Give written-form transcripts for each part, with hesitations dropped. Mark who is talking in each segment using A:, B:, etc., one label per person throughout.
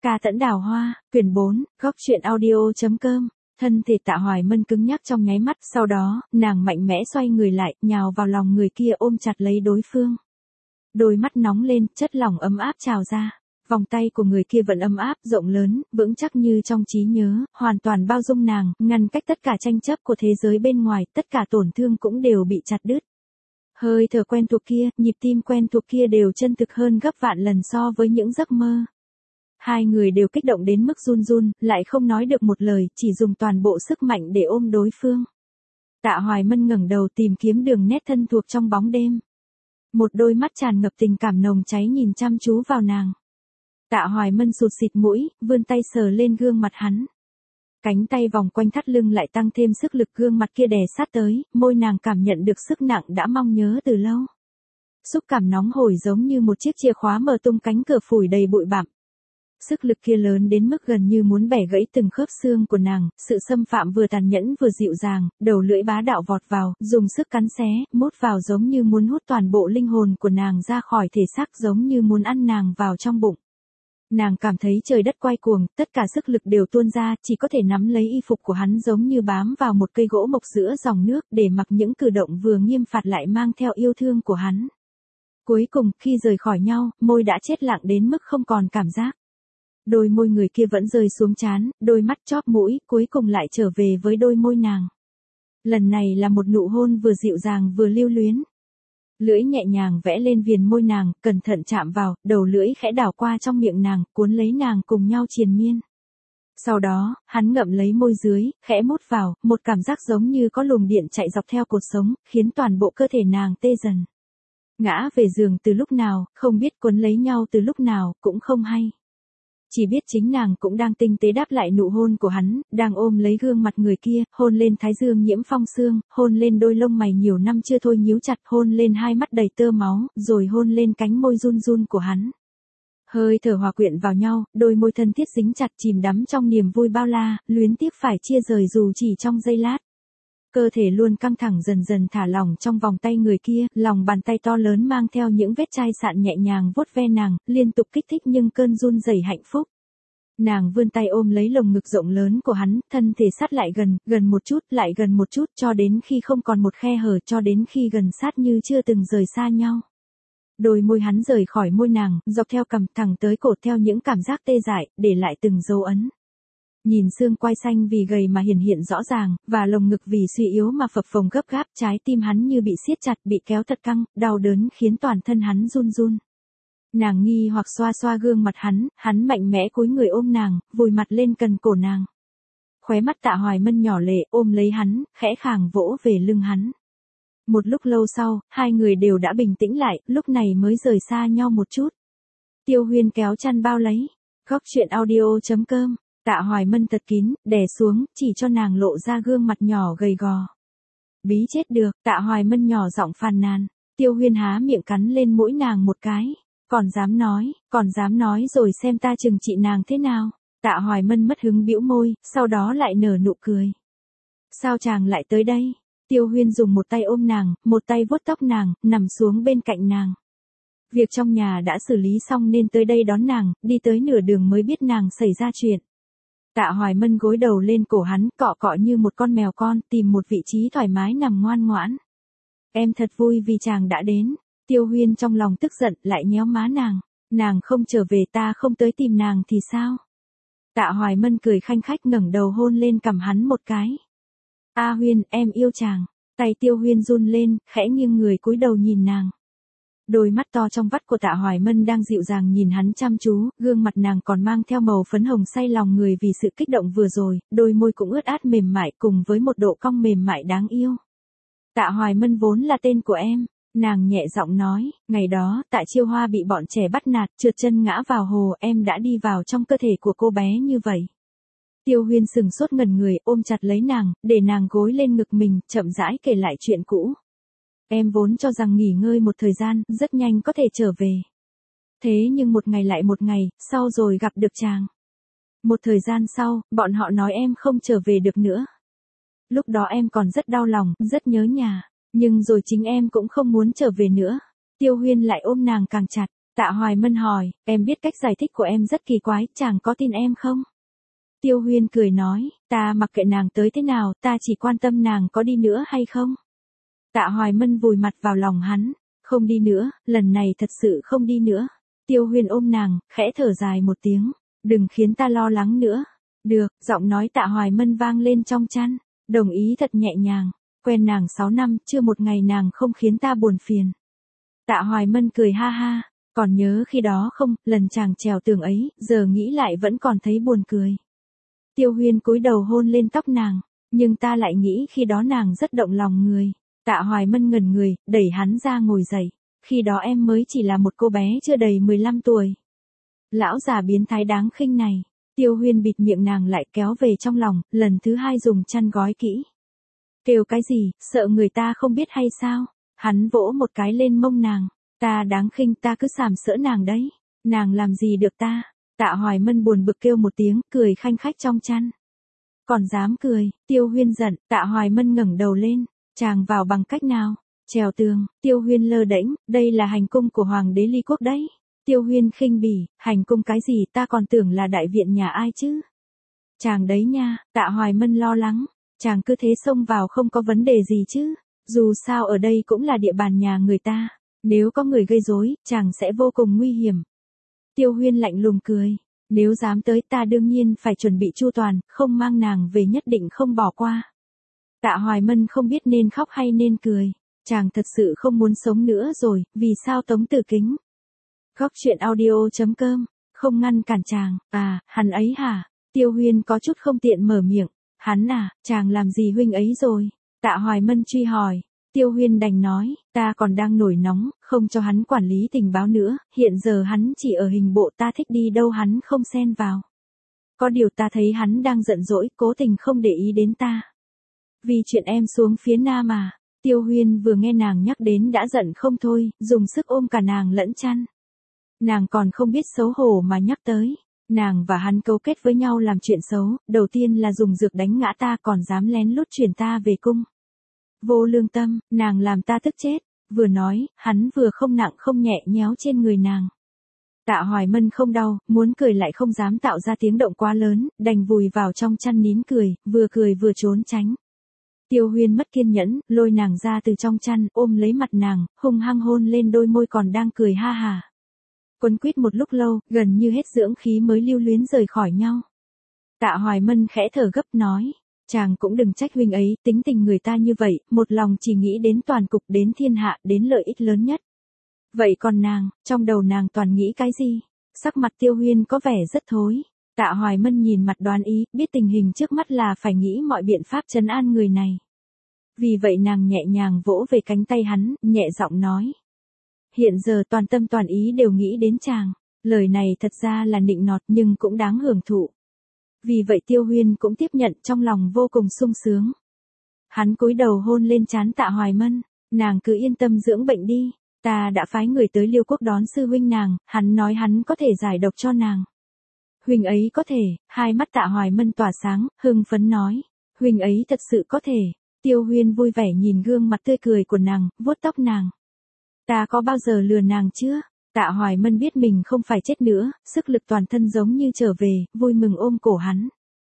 A: Ca Tẫn Đào Hoa, quyển 4, góc truyện audio.com. Thân thể Tạ Hoài Mân cứng nhắc trong nháy mắt, sau đó, nàng mạnh mẽ xoay người lại, nhào vào lòng người kia ôm chặt lấy đối phương. Đôi mắt nóng lên, chất lỏng ấm áp trào ra. Vòng tay của người kia vẫn ấm áp, rộng lớn, vững chắc như trong trí nhớ, hoàn toàn bao dung nàng, ngăn cách tất cả tranh chấp của thế giới bên ngoài, tất cả tổn thương cũng đều bị chặt đứt. Hơi thở quen thuộc kia, nhịp tim quen thuộc kia đều chân thực hơn gấp vạn lần so với những giấc mơ. Hai người đều kích động đến mức run run, lại không nói được một lời, chỉ dùng toàn bộ sức mạnh để ôm đối phương. Tạ Hoài Mân ngẩng đầu tìm kiếm đường nét thân thuộc trong bóng đêm. Một đôi mắt tràn ngập tình cảm nồng cháy nhìn chăm chú vào nàng. Tạ Hoài Mân sụt sịt mũi, vươn tay sờ lên gương mặt hắn. Cánh tay vòng quanh thắt lưng lại tăng thêm sức lực, gương mặt kia đè sát tới, môi nàng cảm nhận được sức nặng đã mong nhớ từ lâu. Xúc cảm nóng hổi giống như một chiếc chìa khóa mở tung cánh cửa phủi đầy bụi bặm. Sức lực kia lớn đến mức gần như muốn bẻ gãy từng khớp xương của nàng, sự xâm phạm vừa tàn nhẫn vừa dịu dàng, đầu lưỡi bá đạo vọt vào, dùng sức cắn xé, mút vào giống như muốn hút toàn bộ linh hồn của nàng ra khỏi thể xác, giống như muốn ăn nàng vào trong bụng. Nàng cảm thấy trời đất quay cuồng, tất cả sức lực đều tuôn ra, chỉ có thể nắm lấy y phục của hắn giống như bám vào một cây gỗ mộc giữa dòng nước, để mặc những cử động vừa nghiêm phạt lại mang theo yêu thương của hắn. Cuối cùng, khi rời khỏi nhau, môi đã chết lặng đến mức không còn cảm giác. Đôi môi người kia vẫn rơi xuống trán, đôi mắt chóp mũi, cuối cùng lại trở về với đôi môi nàng. Lần này là một nụ hôn vừa dịu dàng vừa lưu luyến. Lưỡi nhẹ nhàng vẽ lên viền môi nàng, cẩn thận chạm vào, đầu lưỡi khẽ đảo qua trong miệng nàng, cuốn lấy nàng cùng nhau triền miên. Sau đó, hắn ngậm lấy môi dưới, khẽ mút vào, một cảm giác giống như có luồng điện chạy dọc theo cột sống, khiến toàn bộ cơ thể nàng tê dần. Ngã về giường từ lúc nào, không biết cuốn lấy nhau từ lúc nào, cũng không hay. Chỉ biết chính nàng cũng đang tinh tế đáp lại nụ hôn của hắn, đang ôm lấy gương mặt người kia, hôn lên thái dương nhiễm phong sương, hôn lên đôi lông mày nhiều năm chưa thôi nhíu chặt, hôn lên hai mắt đầy tơ máu, rồi hôn lên cánh môi run run của hắn. Hơi thở hòa quyện vào nhau, đôi môi thân thiết dính chặt, chìm đắm trong niềm vui bao la, luyến tiếc phải chia rời dù chỉ trong giây lát. Cơ thể luôn căng thẳng dần dần thả lỏng trong vòng tay người kia, lòng bàn tay to lớn mang theo những vết chai sạn nhẹ nhàng vuốt ve nàng, liên tục kích thích nhưng cơn run rẩy hạnh phúc. Nàng vươn tay ôm lấy lồng ngực rộng lớn của hắn, thân thể sát lại gần, gần một chút, lại gần một chút, cho đến khi không còn một khe hở, cho đến khi gần sát như chưa từng rời xa nhau. Đôi môi hắn rời khỏi môi nàng, dọc theo cằm thẳng tới cổ theo những cảm giác tê dại, để lại từng dấu ấn. Nhìn xương quai xanh vì gầy mà hiển hiện rõ ràng, và lồng ngực vì suy yếu mà phập phồng gấp gáp, trái tim hắn như bị siết chặt, bị kéo thật căng, đau đớn khiến toàn thân hắn run run. Nàng nghi hoặc xoa xoa gương mặt hắn mạnh mẽ cúi người ôm nàng, vùi mặt lên cần cổ nàng. Khóe mắt Tạ Hoài Mân nhỏ lệ, ôm lấy hắn, khẽ khàng vỗ về lưng hắn. Một lúc lâu sau, hai người đều đã bình tĩnh lại, lúc này mới rời xa nhau một chút. Tiêu Huyên kéo chăn bao lấy. Góc truyện audio.com. Tạ Hoài Mân thật kín, đè xuống, chỉ cho nàng lộ ra gương mặt nhỏ gầy gò. Bí chết được, Tạ Hoài Mân nhỏ giọng phàn nàn. Tiêu Huyên há miệng cắn lên mũi nàng một cái. Còn dám nói rồi xem ta trừng trị nàng thế nào. Tạ Hoài Mân mất hứng bĩu môi, sau đó lại nở nụ cười. Sao chàng lại tới đây? Tiêu Huyên dùng một tay ôm nàng, một tay vuốt tóc nàng, nằm xuống bên cạnh nàng. Việc trong nhà đã xử lý xong nên tới đây đón nàng, đi tới nửa đường mới biết nàng xảy ra chuyện. Tạ Hoài Mân gối đầu lên cổ hắn, cọ cọ như một con mèo con, tìm một vị trí thoải mái nằm ngoan ngoãn. Em thật vui vì chàng đã đến. Tiêu Huyên trong lòng tức giận, lại nhéo má nàng không trở về ta không tới tìm nàng thì sao? Tạ Hoài Mân cười khanh khách ngẩng đầu hôn lên cằm hắn một cái. A Huyên, em yêu chàng. Tay Tiêu Huyên run lên, khẽ nghiêng người cúi đầu nhìn nàng. Đôi mắt to trong vắt của Tạ Hoài Mân đang dịu dàng nhìn hắn chăm chú, gương mặt nàng còn mang theo màu phấn hồng say lòng người vì sự kích động vừa rồi, đôi môi cũng ướt át mềm mại cùng với một độ cong mềm mại đáng yêu. Tạ Hoài Mân vốn là tên của em. Nàng nhẹ giọng nói, ngày đó, Tạ Chiêu Hoa bị bọn trẻ bắt nạt, trượt chân ngã vào hồ, em đã đi vào trong cơ thể của cô bé như vậy. Tiêu Huyên sừng sốt ngẩn người, ôm chặt lấy nàng, để nàng gối lên ngực mình, chậm rãi kể lại chuyện cũ. Em vốn cho rằng nghỉ ngơi một thời gian, rất nhanh có thể trở về. Thế nhưng một ngày lại một ngày, sau rồi gặp được chàng. Một thời gian sau, bọn họ nói em không trở về được nữa. Lúc đó em còn rất đau lòng, rất nhớ nhà. Nhưng rồi chính em cũng không muốn trở về nữa. Tiêu Huyên lại ôm nàng càng chặt. Tạ Hoài Mân hỏi, em biết cách giải thích của em rất kỳ quái, chàng có tin em không? Tiêu Huyên cười nói, ta mặc kệ nàng tới thế nào, ta chỉ quan tâm nàng có đi nữa hay không. Tạ Hoài Mân vùi mặt vào lòng hắn, không đi nữa, lần này thật sự không đi nữa. Tiêu Huyên ôm nàng, khẽ thở dài một tiếng, đừng khiến ta lo lắng nữa. Được, giọng nói Tạ Hoài Mân vang lên trong chăn, đồng ý thật nhẹ nhàng, quen nàng 6 năm, chưa một ngày nàng không khiến ta buồn phiền. Tạ Hoài Mân cười ha ha, còn nhớ khi đó không, lần chàng trèo tường ấy, giờ nghĩ lại vẫn còn thấy buồn cười. Tiêu Huyên cúi đầu hôn lên tóc nàng, nhưng ta lại nghĩ khi đó nàng rất động lòng người. Tạ Hoài Mân ngẩn người, đẩy hắn ra ngồi dậy, khi đó em mới chỉ là một cô bé chưa đầy 15 tuổi. Lão già biến thái đáng khinh này. Tiêu Huyên bịt miệng nàng lại kéo về trong lòng, lần thứ 2 dùng chăn gói kỹ. Kêu cái gì, sợ người ta không biết hay sao? Hắn vỗ một cái lên mông nàng, ta đáng khinh, ta cứ sàm sỡ nàng đấy. Nàng làm gì được ta? Tạ Hoài Mân buồn bực kêu một tiếng, cười khanh khách trong chăn. Còn dám cười, Tiêu Huyên giận, Tạ Hoài Mân ngẩng đầu lên, chàng vào bằng cách nào? Trèo tường, Tiêu Huyên lơ đễnh, đây là hành cung của Hoàng đế Ly Quốc đấy. Tiêu Huyên khinh bỉ, hành cung cái gì, ta còn tưởng là đại viện nhà ai chứ. Chàng đấy nha, Tạ Hoài Mân lo lắng, chàng cứ thế xông vào không có vấn đề gì chứ, dù sao ở đây cũng là địa bàn nhà người ta, nếu có người gây rối, chàng sẽ vô cùng nguy hiểm. Tiêu Huyên lạnh lùng cười, nếu dám tới ta đương nhiên phải chuẩn bị chu toàn, không mang nàng về nhất định không bỏ qua. Tạ Hoài Mân không biết nên khóc hay nên cười, chàng thật sự không muốn sống nữa rồi, vì sao Tống Tử Kính? Góc truyện audio.com, không ngăn cản chàng, à, hắn ấy hả? Tiêu Huyên có chút không tiện mở miệng, hắn à, chàng làm gì huynh ấy rồi? Tạ Hoài Mân truy hỏi, Tiêu Huyên đành nói, ta còn đang nổi nóng, không cho hắn quản lý tình báo nữa, hiện giờ hắn chỉ ở hình bộ, ta thích đi đâu hắn không xen vào. Có điều ta thấy hắn đang giận dỗi, cố tình không để ý đến ta. Vì chuyện em xuống phía Nam mà. Tiêu Huyên vừa nghe nàng nhắc đến đã giận không thôi, dùng sức ôm cả nàng lẫn chăn. Nàng còn không biết xấu hổ mà nhắc tới. Nàng và hắn cấu kết với nhau làm chuyện xấu, đầu tiên là dùng dược đánh ngã ta, còn dám lén lút chuyển ta về cung. Vô lương tâm, nàng làm ta tức chết. Vừa nói, hắn vừa không nặng không nhẹ nhéo trên người nàng. Tạ Hoài Mân không đau, muốn cười lại không dám tạo ra tiếng động quá lớn, đành vùi vào trong chăn nín cười vừa trốn tránh. Tiêu Huyên mất kiên nhẫn, lôi nàng ra từ trong chăn, ôm lấy mặt nàng, hung hăng hôn lên đôi môi còn đang cười ha hà. Quấn quýt một lúc lâu, gần như hết dưỡng khí mới lưu luyến rời khỏi nhau. Tạ Hoài Mân khẽ thở gấp nói, chàng cũng đừng trách huynh ấy, tính tình người ta như vậy, một lòng chỉ nghĩ đến toàn cục, đến thiên hạ, đến lợi ích lớn nhất. Vậy còn nàng, trong đầu nàng toàn nghĩ cái gì? Sắc mặt Tiêu Huyên có vẻ rất thối. Tạ Hoài Mân nhìn mặt đoán ý, biết tình hình trước mắt là phải nghĩ mọi biện pháp trấn an người này. Vì vậy nàng nhẹ nhàng vỗ về cánh tay hắn, nhẹ giọng nói. Hiện giờ toàn tâm toàn ý đều nghĩ đến chàng. Lời này thật ra là nịnh nọt nhưng cũng đáng hưởng thụ. Vì vậy Tiêu Huyên cũng tiếp nhận, trong lòng vô cùng sung sướng. Hắn cúi đầu hôn lên trán Tạ Hoài Mân, nàng cứ yên tâm dưỡng bệnh đi, ta đã phái người tới Liêu Quốc đón sư huynh nàng, hắn nói hắn có thể giải độc cho nàng. Huynh ấy có thể, hai mắt Tạ Hoài Mân tỏa sáng, hưng phấn nói, huynh ấy thật sự có thể. Tiêu Huyên vui vẻ nhìn gương mặt tươi cười của nàng, vuốt tóc nàng. Ta có bao giờ lừa nàng chưa? Tạ Hoài Mân biết mình không phải chết nữa, sức lực toàn thân giống như trở về, vui mừng ôm cổ hắn.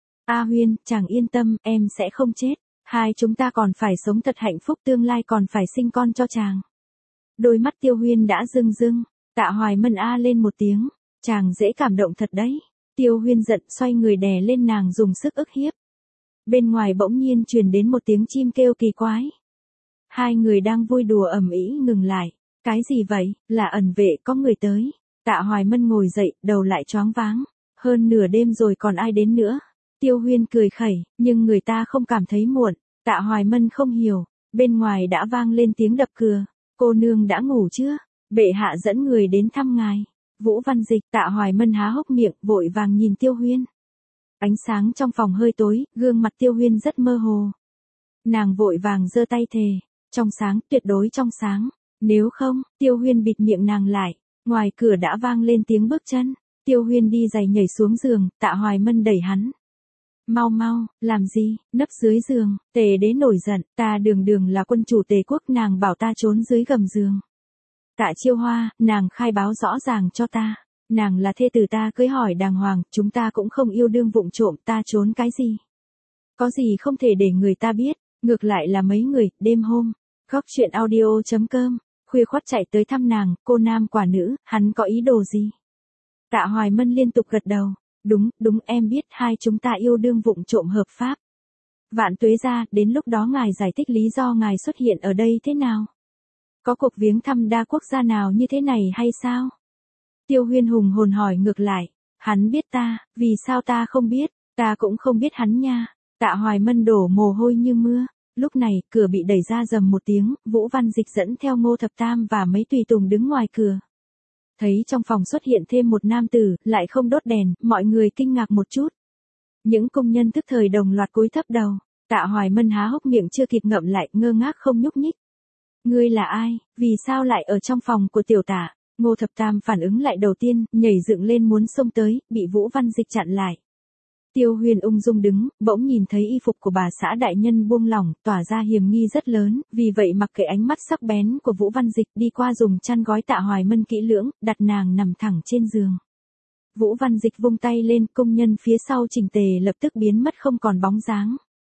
A: A Huyên, chàng yên tâm, em sẽ không chết. Hai chúng ta còn phải sống thật hạnh phúc, tương lai còn phải sinh con cho chàng. Đôi mắt Tiêu Huyên đã rưng rưng, Tạ Hoài Mân a lên một tiếng, chàng dễ cảm động thật đấy. Tiêu Huyên giận, xoay người đè lên nàng dùng sức ức hiếp. Bên ngoài bỗng nhiên truyền đến một tiếng chim kêu kỳ quái. Hai người đang vui đùa ầm ĩ ngừng lại. Cái gì vậy, là ẩn vệ, có người tới. Tạ Hoài Mân ngồi dậy, đầu lại choáng váng. Hơn nửa đêm rồi còn ai đến nữa. Tiêu Huyên cười khẩy, nhưng người ta không cảm thấy muộn. Tạ Hoài Mân không hiểu. Bên ngoài đã vang lên tiếng đập cửa. Cô nương đã ngủ chưa? Bệ hạ dẫn người đến thăm ngài. Vũ Văn Dịch. Tạ Hoài Mân há hốc miệng, vội vàng nhìn Tiêu Huyên. Ánh sáng trong phòng hơi tối, gương mặt Tiêu Huyên rất mơ hồ. Nàng vội vàng giơ tay thề. Trong sáng, tuyệt đối trong sáng. Nếu không, Tiêu Huyên bịt miệng nàng lại. Ngoài cửa đã vang lên tiếng bước chân. Tiêu Huyên đi giày nhảy xuống giường, Tạ Hoài Mân đẩy hắn. Mau mau, làm gì, nấp dưới giường. Tề đế nổi giận, ta đường đường là quân chủ Tề quốc, nàng bảo ta trốn dưới gầm giường. Tạ Chiêu Hoa, nàng khai báo rõ ràng cho ta. Nàng là thê tử ta, cưới hỏi đàng hoàng, chúng ta cũng không yêu đương vụng trộm, ta trốn cái gì? Có gì không thể để người ta biết, ngược lại là mấy người, đêm hôm. Góc chuyện audio.com, khuya khoắt chạy tới thăm nàng, cô nam quả nữ, hắn có ý đồ gì? Tạ Hoài Mân liên tục gật đầu, đúng em biết hai chúng ta yêu đương vụng trộm hợp pháp. Vạn Tuế gia, đến lúc đó ngài giải thích lý do ngài xuất hiện ở đây thế nào? Có cuộc viếng thăm đa quốc gia nào như thế này hay sao? Tiêu Huyên hùng hồn hỏi ngược lại, hắn biết ta, vì sao ta không biết, ta cũng không biết hắn nha. Tạ Hoài Mân đổ mồ hôi như mưa, lúc này, cửa bị đẩy ra rầm một tiếng, Vũ Văn Dịch dẫn theo Ngô Thập Tam và mấy tùy tùng đứng ngoài cửa. Thấy trong phòng xuất hiện thêm một nam tử, lại không đốt đèn, mọi người kinh ngạc một chút. Những công nhân tức thời đồng loạt cúi thấp đầu, Tạ Hoài Mân há hốc miệng chưa kịp ngậm lại, ngơ ngác không nhúc nhích. Ngươi là ai, vì sao lại ở trong phòng của tiểu Tạ? Ngô Thập Tam phản ứng lại đầu tiên, nhảy dựng lên muốn xông tới, bị Vũ Văn Dịch chặn lại. Tiêu Huyên ung dung đứng, bỗng nhìn thấy y phục của bà xã đại nhân buông lỏng, tỏa ra hiểm nghi rất lớn, vì vậy mặc kệ ánh mắt sắc bén của Vũ Văn Dịch, đi qua dùng chăn gói Tạ Hoài Mân kỹ lưỡng, đặt nàng nằm thẳng trên giường. Vũ Văn Dịch vung tay lên, công nhân phía sau chỉnh tề lập tức biến mất không còn bóng dáng.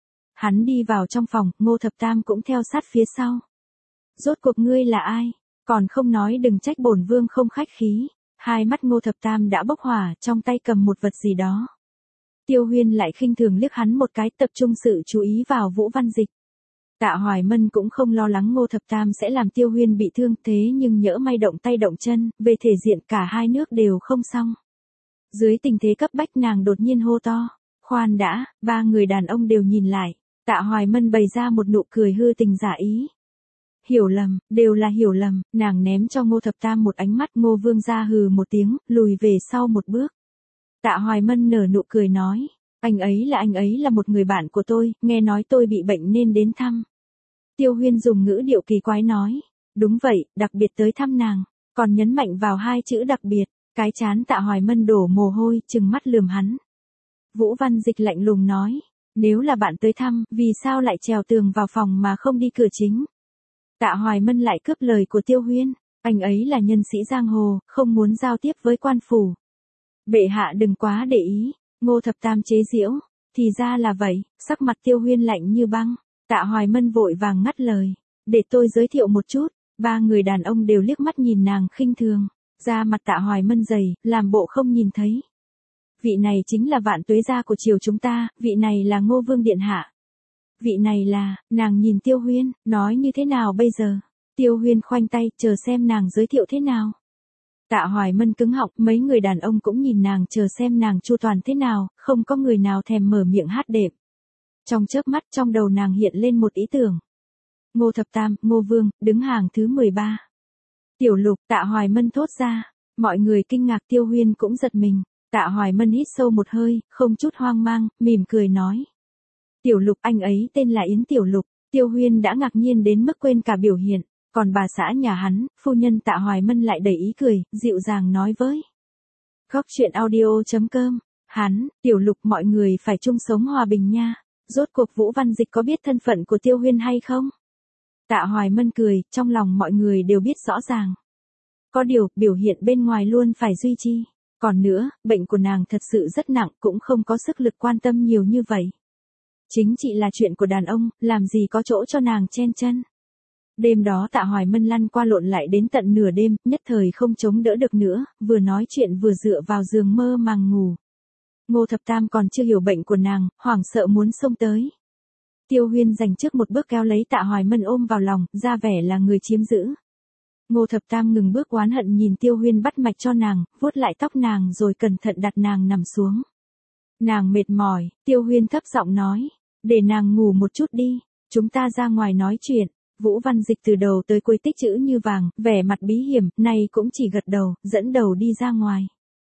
A: Hắn đi vào trong phòng, Ngô Thập Tam cũng theo sát phía sau. Rốt cuộc ngươi là ai? Còn không nói đừng trách bổn vương không khách khí. Hai mắt Ngô Thập Tam đã bốc hỏa, trong tay cầm một vật gì đó. Tiêu Huyên lại khinh thường liếc hắn một cái, tập trung sự chú ý vào Vũ Văn Dịch. Tạ Hoài Mân cũng không lo lắng Ngô Thập Tam sẽ làm Tiêu Huyên bị thương, thế nhưng nhỡ may động tay động chân, về thể diện cả hai nước đều không xong. Dưới tình thế cấp bách nàng đột nhiên hô to, khoan đã, ba người đàn ông đều nhìn lại, Tạ Hoài Mân bày ra một nụ cười hư tình giả ý. Hiểu lầm, đều là hiểu lầm, nàng ném cho Ngô Thập Tam một ánh mắt, Ngô Vương ra hừ một tiếng, lùi về sau một bước. Tạ Hoài Mân nở nụ cười nói, anh ấy là một người bạn của tôi, nghe nói tôi bị bệnh nên đến thăm. Tiêu Huyên dùng ngữ điệu kỳ quái nói, đúng vậy, đặc biệt tới thăm nàng, còn nhấn mạnh vào hai chữ đặc biệt, cái chán Tạ Hoài Mân đổ mồ hôi, trừng mắt lườm hắn. Vũ Văn Dịch lạnh lùng nói, nếu là bạn tới thăm, vì sao lại trèo tường vào phòng mà không đi cửa chính? Tạ Hoài Mân lại cướp lời của Tiêu Huyên, anh ấy là nhân sĩ giang hồ, không muốn giao tiếp với quan phủ. Bệ hạ đừng quá để ý, Ngô Thập Tam chế giễu, thì ra là vậy, sắc mặt Tiêu Huyên lạnh như băng. Tạ Hoài Mân vội vàng ngắt lời, để tôi giới thiệu một chút. Ba người đàn ông đều liếc mắt nhìn nàng khinh thường, da mặt Tạ Hoài Mân dày, làm bộ không nhìn thấy. Vị này chính là Vạn Tuế gia của triều chúng ta, vị này là Ngô Vương điện hạ. Vị này là, nàng nhìn Tiêu Huyên, nói như thế nào bây giờ? Tiêu Huyên khoanh tay, chờ xem nàng giới thiệu thế nào. Tạ Hoài Mân cứng họng, mấy người đàn ông cũng nhìn nàng chờ xem nàng chu toàn thế nào, không có người nào thèm mở miệng hát đệm. Trong chớp mắt trong đầu nàng hiện lên một ý tưởng. Ngô Thập Tam, Ngô Vương, đứng hàng thứ 13. Tiểu Lục, Tạ Hoài Mân thốt ra, mọi người kinh ngạc, Tiêu Huyên cũng giật mình. Tạ Hoài Mân hít sâu một hơi, không chút hoang mang, mỉm cười nói. Tiểu Lục, anh ấy tên là Yến Tiểu Lục. Tiêu Huyên đã ngạc nhiên đến mức quên cả biểu hiện, còn bà xã nhà hắn, phu nhân Tạ Hoài Mân lại đầy ý cười, dịu dàng nói với. Góc chuyện audio.com, hắn, Tiểu Lục, mọi người phải chung sống hòa bình nha. Rốt cuộc Vũ Văn Dịch có biết thân phận của Tiêu Huyên hay không? Tạ Hoài Mân cười, trong lòng mọi người đều biết rõ ràng. Có điều, biểu hiện bên ngoài luôn phải duy trì. Còn nữa, bệnh của nàng thật sự rất nặng, cũng không có sức lực quan tâm nhiều như vậy. Chính trị là chuyện của đàn ông, làm gì có chỗ cho nàng chen chân. Đêm đó Tạ Hoài Mân lăn qua lộn lại đến tận nửa đêm, nhất thời không chống đỡ được nữa, vừa nói chuyện vừa dựa vào giường mơ màng ngủ. Ngô Thập Tam còn chưa hiểu bệnh của nàng, hoảng sợ muốn xông tới. Tiêu Huyên giành trước một bước kéo lấy Tạ Hoài Mân ôm vào lòng, ra vẻ là người chiếm giữ. Ngô Thập Tam ngừng bước oán hận nhìn Tiêu Huyên bắt mạch cho nàng, vuốt lại tóc nàng rồi cẩn thận đặt nàng nằm xuống. Nàng mệt mỏi, Tiêu Huyên thấp giọng nói, để nàng ngủ một chút đi, chúng ta ra ngoài nói chuyện. Vũ Văn Dịch từ đầu tới cuối tích chữ như vàng, vẻ mặt bí hiểm, nay cũng chỉ gật đầu, dẫn đầu đi ra ngoài.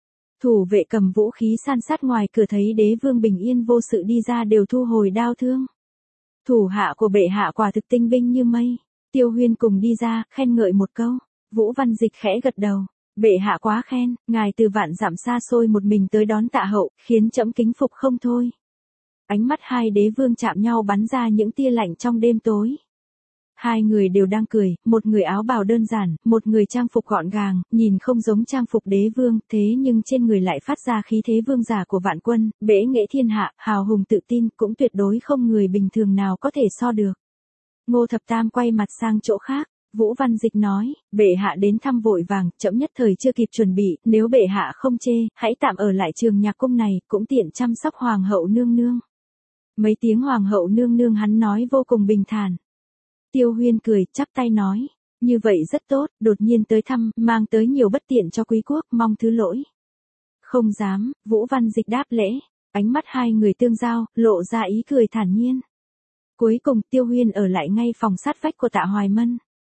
A: Thủ vệ cầm vũ khí san sát ngoài cửa thấy Đế Vương bình yên vô sự đi ra đều thu hồi đao thương. Thủ hạ của bệ hạ quả thực tinh binh như mây. Tiêu Huyên cùng đi ra, khen ngợi một câu. Vũ Văn Dịch khẽ gật đầu. Bệ hạ quá khen, ngài từ vạn dặm xa xôi một mình tới đón Tạ hậu, khiến trẫm kính phục không thôi. Ánh mắt hai đế vương chạm nhau bắn ra những tia lạnh trong đêm tối. Hai người đều đang cười, một người áo bào đơn giản, một người trang phục gọn gàng, nhìn không giống trang phục đế vương, thế nhưng trên người lại phát ra khí thế vương giả của vạn quân, bẽ nghệ thiên hạ, hào hùng tự tin, cũng tuyệt đối không người bình thường nào có thể so được. Ngô Thập Tam quay mặt sang chỗ khác. Vũ Văn Dịch nói, bệ hạ đến thăm vội vàng, trẫm nhất thời chưa kịp chuẩn bị, nếu bệ hạ không chê, hãy tạm ở lại Trường Nhạc Cung này, cũng tiện chăm sóc hoàng hậu nương nương. Mấy tiếng hoàng hậu nương nương hắn nói vô cùng bình thản. Tiêu Huyên cười, chắp tay nói, như vậy rất tốt, đột nhiên tới thăm, mang tới nhiều bất tiện cho quý quốc, mong thứ lỗi. Không dám, Vũ Văn Dịch đáp lễ, ánh mắt hai người tương giao, lộ ra ý cười thản nhiên. Cuối cùng Tiêu Huyên ở lại ngay phòng sát vách của Tạ Hoài Mân.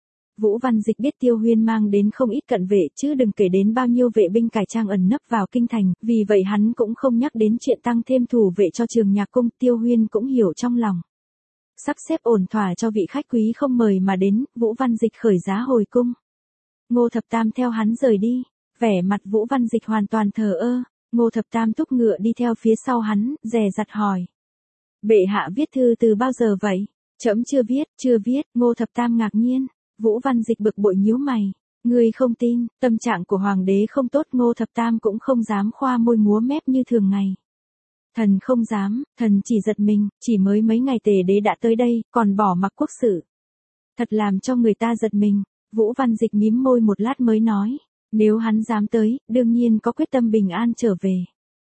A: Vũ Văn Dịch biết Tiêu Huyên mang đến không ít cận vệ, chứ đừng kể đến bao nhiêu vệ binh cải trang ẩn nấp vào kinh thành, vì vậy hắn cũng không nhắc đến chuyện tăng thêm thủ vệ cho Trường Nhạc Cung, Tiêu Huyên cũng hiểu trong lòng. Sắp xếp ổn thỏa cho vị khách quý không mời mà đến, Vũ Văn Dịch khởi giá hồi cung. Ngô Thập Tam theo hắn rời đi, vẻ mặt Vũ Văn Dịch hoàn toàn thờ ơ, Ngô Thập Tam thúc ngựa đi theo phía sau hắn, dè dặt hỏi. Bệ hạ viết thư từ bao giờ vậy? Trẫm chưa viết, Ngô Thập Tam ngạc nhiên. Vũ Văn Dịch bực bội nhíu mày, ngươi không tin, tâm trạng của hoàng đế không tốt, Ngô Thập Tam cũng không dám khoa môi múa mép như thường ngày. Thần không dám, thần chỉ giật mình, chỉ mới mấy ngày Tề đế đã tới đây, còn bỏ mặc quốc sự. Thật làm cho người ta giật mình, Vũ Văn Dịch mím môi một lát mới nói, nếu hắn dám tới, đương nhiên có quyết tâm bình an trở về.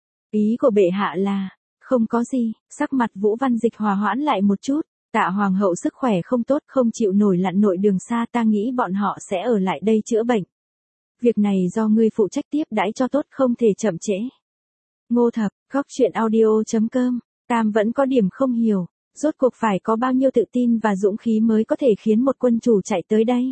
A: Ý của bệ hạ là, không có gì, sắc mặt Vũ Văn Dịch hòa hoãn lại một chút. Tạ hoàng hậu sức khỏe không tốt, không chịu nổi lặn nội đường xa, ta nghĩ bọn họ sẽ ở lại đây chữa bệnh. Việc này do ngươi phụ trách tiếp đãi cho tốt, không thể chậm trễ. Ngô Thập, góc truyện audio.com, Tam vẫn có điểm không hiểu, rốt cuộc phải có bao nhiêu tự tin và dũng khí mới có thể khiến một quân chủ chạy tới đây.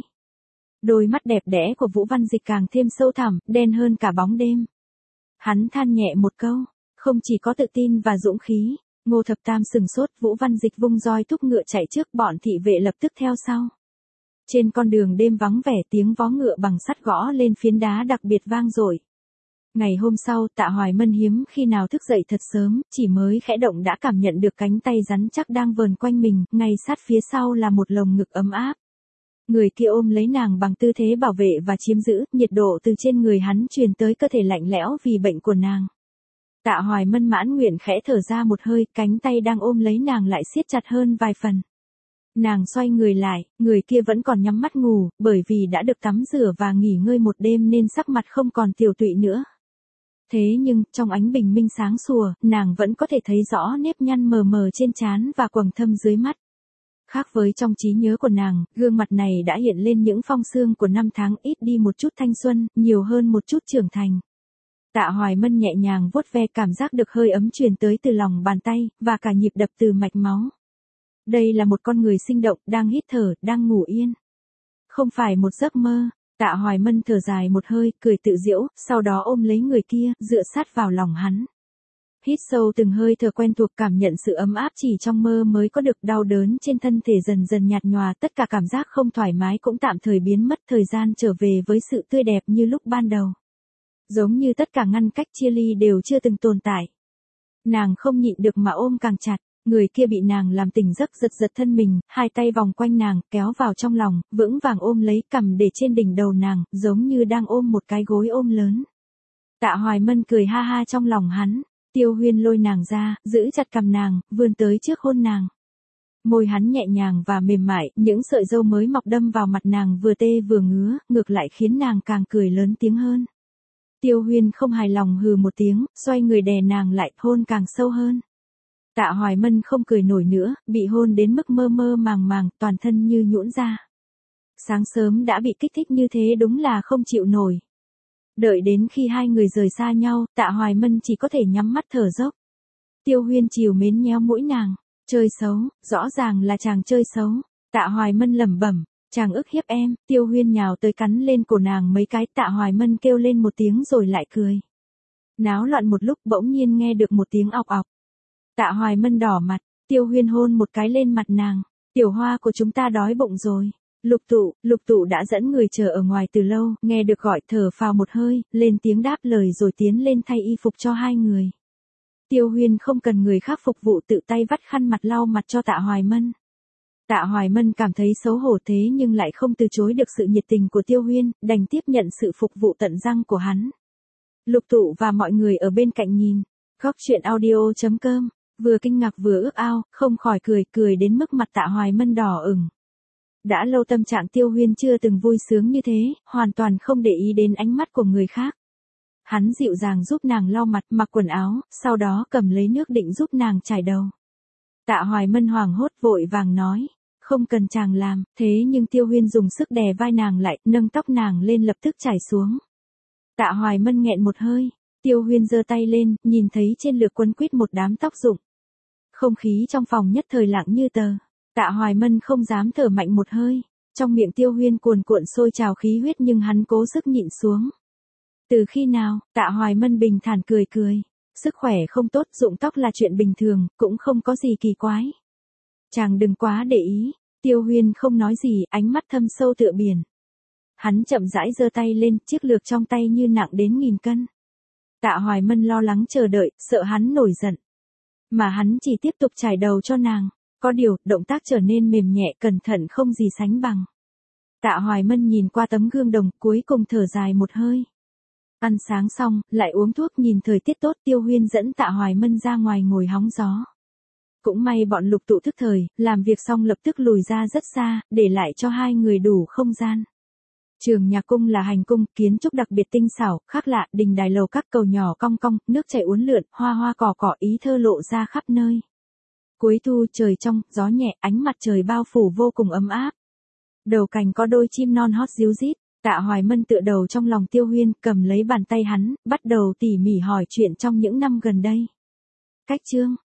A: Đôi mắt đẹp đẽ của Vũ Văn Dịch càng thêm sâu thẳm, đen hơn cả bóng đêm. Hắn than nhẹ một câu, không chỉ có tự tin và dũng khí. Ngô Thập Tam sừng sốt, Vũ Văn Dịch vung roi thúc ngựa chạy trước, bọn thị vệ lập tức theo sau. Trên con đường đêm vắng vẻ, tiếng vó ngựa bằng sắt gõ lên phiến đá đặc biệt vang dội. Ngày hôm sau, Tạ Hoài Mân hiếm khi nào thức dậy thật sớm, chỉ mới khẽ động đã cảm nhận được cánh tay rắn chắc đang vờn quanh mình, ngay sát phía sau là một lồng ngực ấm áp. Người kia ôm lấy nàng bằng tư thế bảo vệ và chiếm giữ, nhiệt độ từ trên người hắn truyền tới cơ thể lạnh lẽo vì bệnh của nàng. Tạ Hoài Mân mãn nguyện khẽ thở ra một hơi, cánh tay đang ôm lấy nàng lại siết chặt hơn vài phần. Nàng xoay người lại, người kia vẫn còn nhắm mắt ngủ, bởi vì đã được tắm rửa và nghỉ ngơi một đêm nên sắc mặt không còn tiều tụy nữa. Thế nhưng, trong ánh bình minh sáng sủa, nàng vẫn có thể thấy rõ nếp nhăn mờ mờ trên trán và quầng thâm dưới mắt. Khác với trong trí nhớ của nàng, gương mặt này đã hiện lên những phong sương của năm tháng, ít đi một chút thanh xuân, nhiều hơn một chút trưởng thành. Tạ Hoài Mân nhẹ nhàng vuốt ve, cảm giác được hơi ấm truyền tới từ lòng bàn tay, và cả nhịp đập từ mạch máu. Đây là một con người sinh động, đang hít thở, đang ngủ yên. Không phải một giấc mơ. Tạ Hoài Mân thở dài một hơi, cười tự giễu, sau đó ôm lấy người kia, dựa sát vào lòng hắn. Hít sâu từng hơi thở quen thuộc, cảm nhận sự ấm áp chỉ trong mơ mới có được, đau đớn trên thân thể dần dần nhạt nhòa, tất cả cảm giác không thoải mái cũng tạm thời biến mất, thời gian trở về với sự tươi đẹp như lúc ban đầu. Giống như tất cả ngăn cách chia ly đều chưa từng tồn tại. Nàng không nhịn được mà ôm càng chặt, người kia bị nàng làm tỉnh giấc, giật giật thân mình, hai tay vòng quanh nàng, kéo vào trong lòng, vững vàng ôm lấy, cằm để trên đỉnh đầu nàng, giống như đang ôm một cái gối ôm lớn. Tạ Hoài Mân cười ha ha trong lòng hắn, Tiêu Huyên lôi nàng ra, giữ chặt cằm nàng, vươn tới trước hôn nàng. Môi hắn nhẹ nhàng và mềm mại, những sợi râu mới mọc đâm vào mặt nàng vừa tê vừa ngứa, ngược lại khiến nàng càng cười lớn tiếng hơn. Tiêu Huyên không hài lòng hừ một tiếng, xoay người đè nàng lại, hôn càng sâu hơn. Tạ Hoài Mân không cười nổi nữa, bị hôn đến mức mơ mơ màng màng, toàn thân như nhũn ra. Sáng sớm đã bị kích thích như thế đúng là không chịu nổi. Đợi đến khi hai người rời xa nhau, Tạ Hoài Mân chỉ có thể nhắm mắt thở dốc. Tiêu Huyên trìu mến nhéo mũi nàng, chơi xấu, rõ ràng là chàng chơi xấu. Tạ Hoài Mân lẩm bẩm, chàng ức hiếp em. Tiêu Huyên nhào tới cắn lên cổ nàng mấy cái, Tạ Hoài Mân kêu lên một tiếng rồi lại cười. Náo loạn một lúc, bỗng nhiên nghe được một tiếng ọc ọc. Tạ Hoài Mân đỏ mặt, Tiêu Huyên hôn một cái lên mặt nàng. Tiểu Hoa của chúng ta đói bụng rồi. Lục Tụ đã dẫn người chờ ở ngoài từ lâu, nghe được gọi thở phào một hơi, lên tiếng đáp lời rồi tiến lên thay y phục cho hai người. Tiêu Huyên không cần người khác phục vụ, tự tay vắt khăn mặt lau mặt cho Tạ Hoài Mân. Tạ Hoài Mân cảm thấy xấu hổ thế nhưng lại không từ chối được sự nhiệt tình của Tiêu Huyên, đành tiếp nhận sự phục vụ tận răng của hắn. Lục Tụ và mọi người ở bên cạnh nhìn. Góc truyện audio.com, vừa kinh ngạc vừa ước ao, không khỏi cười đến mức mặt Tạ Hoài Mân đỏ ửng. Đã lâu tâm trạng Tiêu Huyên chưa từng vui sướng như thế, hoàn toàn không để ý đến ánh mắt của người khác. Hắn dịu dàng giúp nàng lau mặt, mặc quần áo, sau đó cầm lấy nước định giúp nàng chải đầu. Tạ Hoài Mân hoảng hốt vội vàng nói, không cần chàng làm, thế nhưng Tiêu Huyên dùng sức đè vai nàng lại, nâng tóc nàng lên lập tức chải xuống. Tạ Hoài Mân nghẹn một hơi, Tiêu Huyên giơ tay lên, nhìn thấy trên lược quấn quýt một đám tóc rụng. Không khí trong phòng nhất thời lặng như tờ. Tạ Hoài Mân không dám thở mạnh một hơi, trong miệng Tiêu Huyên cuồn cuộn sôi trào khí huyết nhưng hắn cố sức nhịn xuống. Từ khi nào, Tạ Hoài Mân bình thản cười. Sức khỏe không tốt, rụng tóc là chuyện bình thường, cũng không có gì kỳ quái. Chàng đừng quá để ý. Tiêu Huyên không nói gì, ánh mắt thâm sâu tựa biển. Hắn chậm rãi giơ tay lên, chiếc lược trong tay như nặng đến 1000 cân. Tạ Hoài Mân lo lắng chờ đợi, sợ hắn nổi giận. Mà hắn chỉ tiếp tục chải đầu cho nàng. Có điều, động tác trở nên mềm nhẹ cẩn thận không gì sánh bằng. Tạ Hoài Mân nhìn qua tấm gương đồng, cuối cùng thở dài một hơi. Ăn sáng xong, lại uống thuốc, nhìn thời tiết tốt, Tiêu Huyên dẫn Tạ Hoài Mân ra ngoài ngồi hóng gió. Cũng may bọn Lục Tụ thức thời, làm việc xong lập tức lùi ra rất xa, để lại cho hai người đủ không gian. Trường Nhạc Cung là hành cung, kiến trúc đặc biệt tinh xảo, khác lạ, đình đài lầu các cầu nhỏ cong cong, nước chảy uốn lượn, hoa cỏ ý thơ lộ ra khắp nơi. Cuối thu trời trong, gió nhẹ, ánh mặt trời bao phủ vô cùng ấm áp. Đầu cành có đôi chim non hót ríu rít. Tạ Hoài Mân tựa đầu trong lòng Tiêu Huyên, cầm lấy bàn tay hắn, bắt đầu tỉ mỉ hỏi chuyện trong những năm gần đây. Cách chương